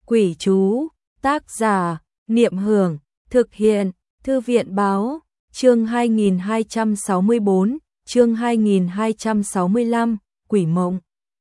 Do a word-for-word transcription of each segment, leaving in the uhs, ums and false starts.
Quỷ chú, tác giả, Niệm Hưởng, thực hiện, Thư viện báo, chương hai nghìn hai trăm sáu mươi bốn, chương hai nghìn hai trăm sáu mươi lăm, Quỷ Mộng.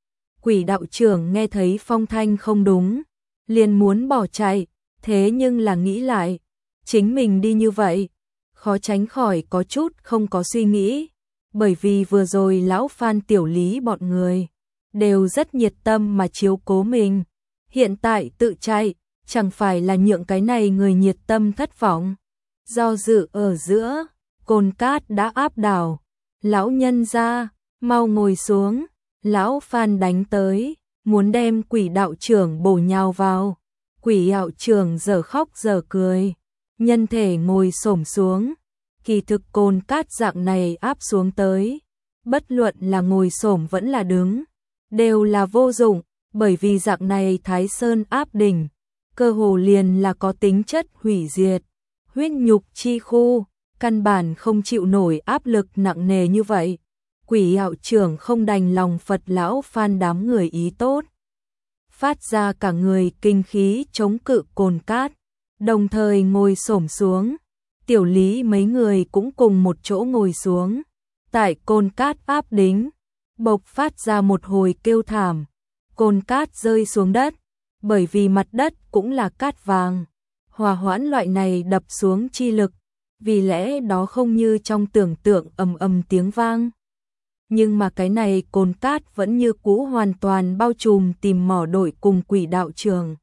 Quỷ đạo trưởng nghe thấy phong thanh không đúng, liền muốn bỏ chạy, thế nhưng là nghĩ lại, chính mình đi như vậy, khó tránh khỏi có chút không có suy nghĩ, bởi vì vừa rồi lão Phan Tiểu Lý bọn người đều rất nhiệt tâm mà chiếu cố mình, hiện tại tự chạy, chẳng phải là nhượng cái này người nhiệt tâm thất vọng. Do dự ở giữa, cồn cát đã áp đảo, lão nhân ra, mau ngồi xuống, lão Phan đánh tới, muốn đem quỷ đạo trưởng bổ nhào vào, quỷ đạo trưởng giờ khóc giờ cười, nhân thể ngồi xổm xuống, kỳ thực cồn cát dạng này áp xuống tới, bất luận là ngồi xổm vẫn là đứng, đều là vô dụng, bởi vì dạng này Thái Sơn áp đỉnh, cơ hồ liền là có tính chất hủy diệt, huyết nhục chi khu, căn bản không chịu nổi áp lực nặng nề như vậy. Quỷ đạo trưởng không đành lòng Phật lão Phan đám người ý tốt, phát ra cả người kinh khí chống cự cồn cát, đồng thời ngồi xổm xuống, Tiểu Lý mấy người cũng cùng một chỗ ngồi xuống, tại cồn cát áp đính, bộc phát ra một hồi kêu thảm, cồn cát rơi xuống đất, bởi vì mặt đất cũng là cát vàng, hòa hoãn loại này đập xuống chi lực, vì lẽ đó không như trong tưởng tượng ầm ầm tiếng vang. Nhưng mà cái này cồn cát vẫn như cũ hoàn toàn bao trùm tìm mỏ đội cùng quỷ đạo trưởng.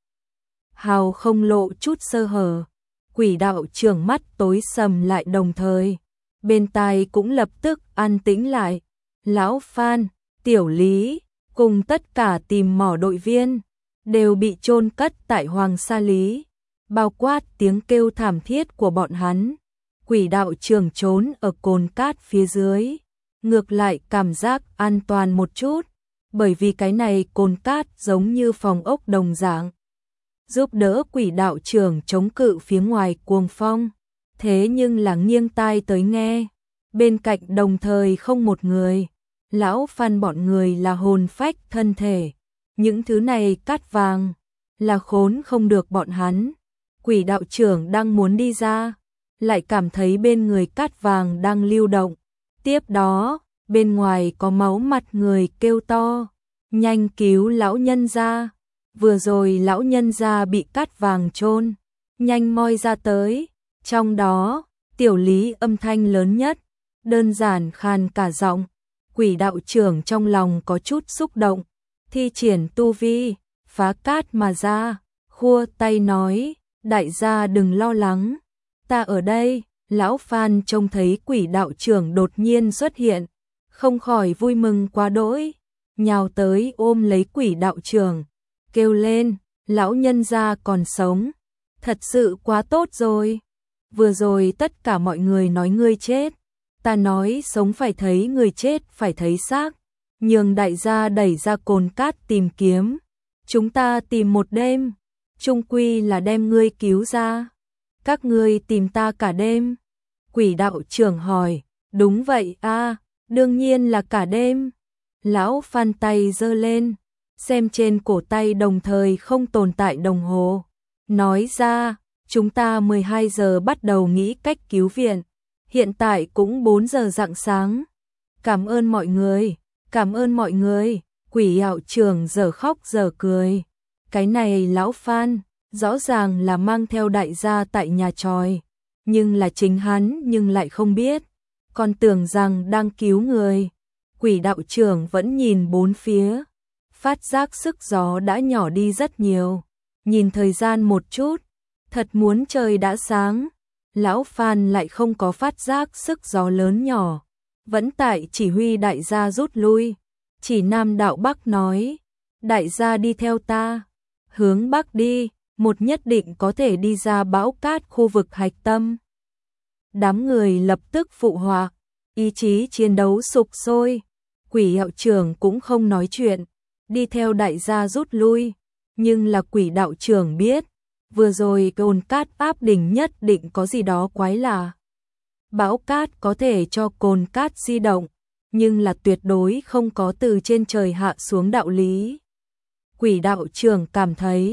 Hào không lộ chút sơ hở, quỷ đạo trưởng mắt tối sầm lại đồng thời, bên tai cũng lập tức an tĩnh lại, lão Phan, Tiểu Lý, cùng tất cả tìm mỏ đội viên, đều bị chôn cất tại Hoàng Sa Lý, bao quát tiếng kêu thảm thiết của bọn hắn. Quỷ đạo trưởng trốn ở cồn cát phía dưới, ngược lại cảm giác an toàn một chút, bởi vì cái này cồn cát giống như phòng ốc đồng dạng, giúp đỡ quỷ đạo trưởng chống cự phía ngoài cuồng phong, thế nhưng là nghiêng tai tới nghe, bên cạnh đồng thời không một người, lão Phan bọn người là hồn phách thân thể, những thứ này cát vàng, là khốn không được bọn hắn, quỷ đạo trưởng đang muốn đi ra, lại cảm thấy bên người cát vàng đang lưu động, tiếp đó, bên ngoài có máu mặt người kêu to, nhanh cứu lão nhân ra, vừa rồi lão nhân ra bị cát vàng chôn, nhanh moi ra tới, trong đó, Tiểu Lý âm thanh lớn nhất, đơn giản khàn cả giọng, quỷ đạo trưởng trong lòng có chút xúc động, thi triển tu vi, phá cát mà ra, khua tay nói, đại gia đừng lo lắng, ta ở đây. Lão Phan trông thấy quỷ đạo trưởng đột nhiên xuất hiện, không khỏi vui mừng quá đỗi, nhào tới ôm lấy quỷ đạo trưởng, kêu lên, lão nhân gia còn sống, thật sự quá tốt rồi, vừa rồi tất cả mọi người nói ngươi chết, ta nói sống phải thấy người chết phải thấy xác, nhường đại gia đẩy ra cồn cát tìm kiếm, chúng ta tìm một đêm, chung quy là đem ngươi cứu ra, các ngươi tìm ta cả đêm. Quỷ đạo trưởng hỏi, đúng vậy a, à, đương nhiên là cả đêm. Lão Phan tay giơ lên, xem trên cổ tay đồng thời không tồn tại đồng hồ. Nói ra, chúng ta mười hai giờ bắt đầu nghĩ cách cứu viện, hiện tại cũng bốn giờ rạng sáng. Cảm ơn mọi người, cảm ơn mọi người, quỷ đạo trưởng giờ khóc giờ cười. Cái này lão Phan, rõ ràng là mang theo đại gia tại nhà tròi. Nhưng là chính hắn nhưng lại không biết, còn tưởng rằng đang cứu người. Quỷ đạo trưởng vẫn nhìn bốn phía, phát giác sức gió đã nhỏ đi rất nhiều, nhìn thời gian một chút, thật muốn trời đã sáng, lão Phan lại không có phát giác sức gió lớn nhỏ, vẫn tại chỉ huy đại gia rút lui, chỉ Nam đạo Bắc nói, đại gia đi theo ta, hướng Bắc đi, một nhất định có thể đi ra bão cát khu vực hạch tâm. Đám người lập tức phụ họa, ý chí chiến đấu sục sôi, quỷ đạo trưởng cũng không nói chuyện, đi theo đại gia rút lui, nhưng là quỷ đạo trưởng biết, vừa rồi cồn cát áp đỉnh nhất định có gì đó quái lạ. Bão cát có thể cho cồn cát di động, nhưng là tuyệt đối không có từ trên trời hạ xuống đạo lý. Quỷ đạo trưởng cảm thấy,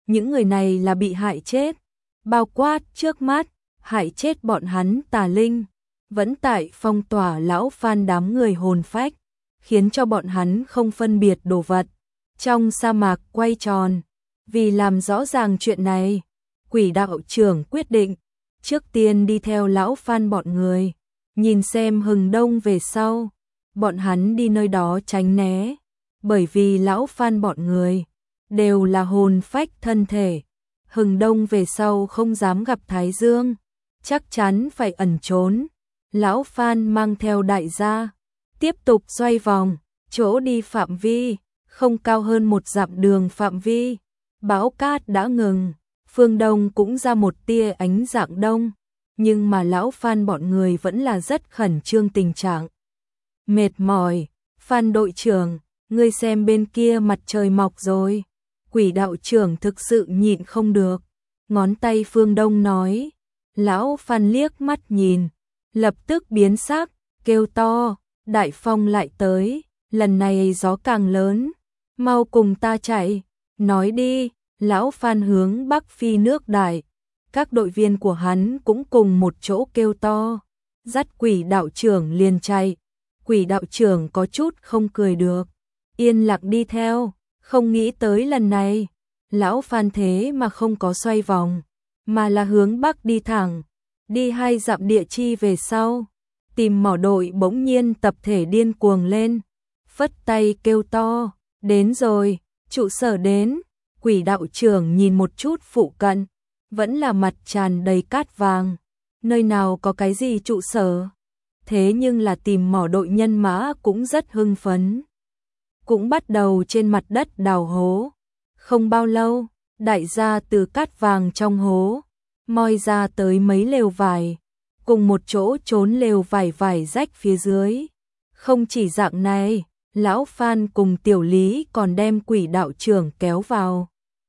những người này là bị hại chết, bao quát trước mắt, hại chết bọn hắn tà linh, vẫn tại phong tỏa lão Phan đám người hồn phách, khiến cho bọn hắn không phân biệt đồ vật, trong sa mạc quay tròn. Vì làm rõ ràng chuyện này, quỷ đạo trưởng quyết định, trước tiên đi theo lão Phan bọn người, nhìn xem hừng đông về sau, bọn hắn đi nơi đó tránh né, bởi vì lão Phan bọn người đều là hồn phách thân thể, hừng đông về sau không dám gặp Thái Dương, chắc chắn phải ẩn trốn. Lão Phan mang theo đại gia, tiếp tục xoay vòng, chỗ đi phạm vi, không cao hơn một dặm đường phạm vi, bão cát đã ngừng, phương đông cũng ra một tia ánh dạng đông, nhưng mà lão Phan bọn người vẫn là rất khẩn trương tình trạng. Mệt mỏi, Phan đội trưởng, ngươi xem bên kia mặt trời mọc rồi. Quỷ đạo trưởng thực sự nhịn không được, ngón tay phương đông nói. Lão Phan liếc mắt nhìn, lập tức biến sắc, kêu to, đại phong lại tới, lần này gió càng lớn, mau cùng ta chạy, nói đi. Lão Phan hướng bắc phi nước đại, các đội viên của hắn cũng cùng một chỗ kêu to, dắt quỷ đạo trưởng liền chạy. Quỷ đạo trưởng có chút không cười được, yên lặng đi theo, không nghĩ tới lần này, lão Phan thế mà không có xoay vòng, mà là hướng bắc đi thẳng, đi hai dặm địa chi về sau, tìm mỏ đội bỗng nhiên tập thể điên cuồng lên, phất tay kêu to, đến rồi, trụ sở đến. Quỷ đạo trưởng nhìn một chút phụ cận, vẫn là mặt tràn đầy cát vàng, nơi nào có cái gì trụ sở, thế nhưng là tìm mỏ đội nhân mã cũng rất hưng phấn, cũng bắt đầu trên mặt đất đào hố. Không bao lâu, đại gia từ cát vàng trong hố moi ra tới mấy lều vải, cùng một chỗ trốn lều vải vải rách phía dưới. Không chỉ dạng này, lão Phan cùng tiểu lý còn đem quỷ đạo trưởng kéo vào.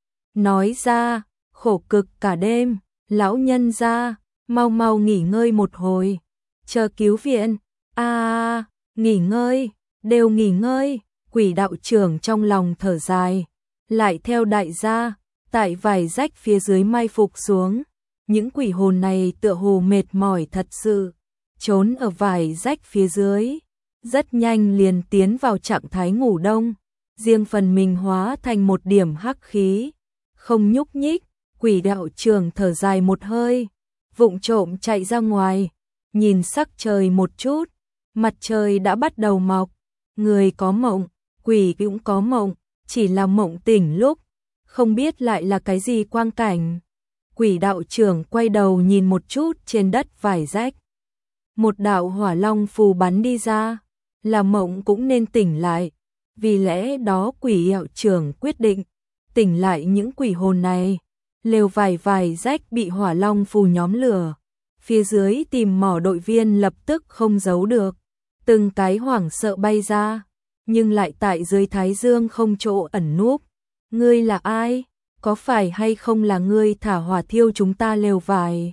Nói ra, khổ cực cả đêm, lão nhân ra, mau mau nghỉ ngơi một hồi, chờ cứu viện. A à, nghỉ ngơi, đều nghỉ ngơi. Quỷ đạo trưởng trong lòng thở dài, lại theo đại gia, tại vải rách phía dưới mai phục xuống. Những quỷ hồn này tựa hồ mệt mỏi thật sự, trốn ở vải rách phía dưới, rất nhanh liền tiến vào trạng thái ngủ đông, riêng phần mình hóa thành một điểm hắc khí, không nhúc nhích. Quỷ đạo trưởng thở dài một hơi, vụng trộm chạy ra ngoài, nhìn sắc trời một chút, mặt trời đã bắt đầu mọc. Người có mộng, quỷ cũng có mộng, chỉ là mộng tỉnh lúc, không biết lại là cái gì quang cảnh. Quỷ đạo trưởng quay đầu nhìn một chút trên đất vải rách, một đạo hỏa long phù bắn đi ra, là mộng cũng nên tỉnh lại, vì lẽ đó quỷ đạo trưởng quyết định tỉnh lại những quỷ hồn này. Lều vải vải rách bị hỏa long phù nhóm lửa, phía dưới tìm mỏ đội viên lập tức không giấu được, từng cái hoảng sợ bay ra, nhưng lại tại dưới thái dương không chỗ ẩn núp. Ngươi là ai? Có phải hay không là ngươi thả hỏa thiêu chúng ta lều vải?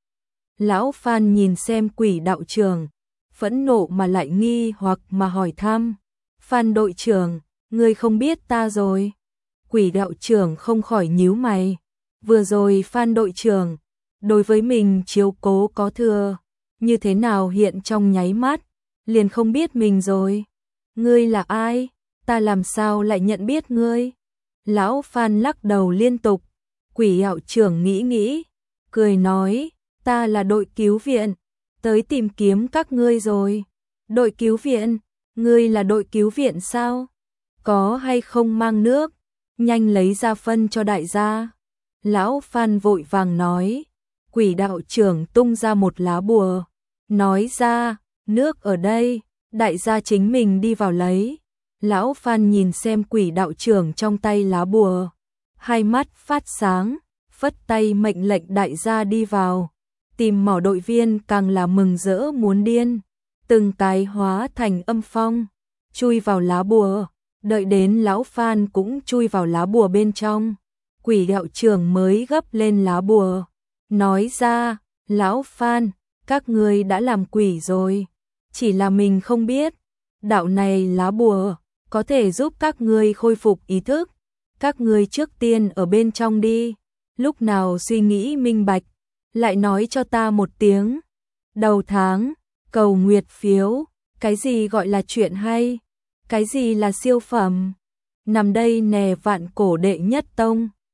Lão Phan nhìn xem quỷ đạo trưởng, phẫn nộ mà lại nghi hoặc mà hỏi thăm. Phan đội trưởng, ngươi không biết ta rồi? Quỷ đạo trưởng không khỏi nhíu mày. Vừa rồi Phan đội trưởng, đối với mình chiếu cố có thừa, như thế nào hiện trong nháy mắt, liền không biết mình rồi. Ngươi là ai? Ta làm sao lại nhận biết ngươi? Lão Phan lắc đầu liên tục. Quỷ đạo trưởng nghĩ nghĩ, cười nói, ta là đội cứu viện, tới tìm kiếm các ngươi rồi. Đội cứu viện? Ngươi là đội cứu viện sao? Có hay không mang nước? Nhanh lấy ra phân cho đại gia. Lão Phan vội vàng nói. Quỷ đạo trưởng tung ra một lá bùa, nói ra, nước ở đây, đại gia chính mình đi vào lấy. Lão Phan nhìn xem quỷ đạo trưởng trong tay lá bùa, hai mắt phát sáng, phất tay mệnh lệnh đại gia đi vào. Tìm mỏ đội viên càng là mừng rỡ muốn điên, từng cái hóa thành âm phong, chui vào lá bùa, đợi đến lão Phan cũng chui vào lá bùa bên trong. Quỷ đạo trưởng mới gấp lên lá bùa, nói ra, lão Phan, các ngươi đã làm quỷ rồi, chỉ là mình không biết, đạo này lá bùa có thể giúp các ngươi khôi phục ý thức, các ngươi trước tiên ở bên trong đi, lúc nào suy nghĩ minh bạch, lại nói cho ta một tiếng. Đầu tháng, cầu nguyệt phiếu, cái gì gọi là chuyện hay, cái gì là siêu phẩm, nằm đây nè vạn cổ đệ nhất tông.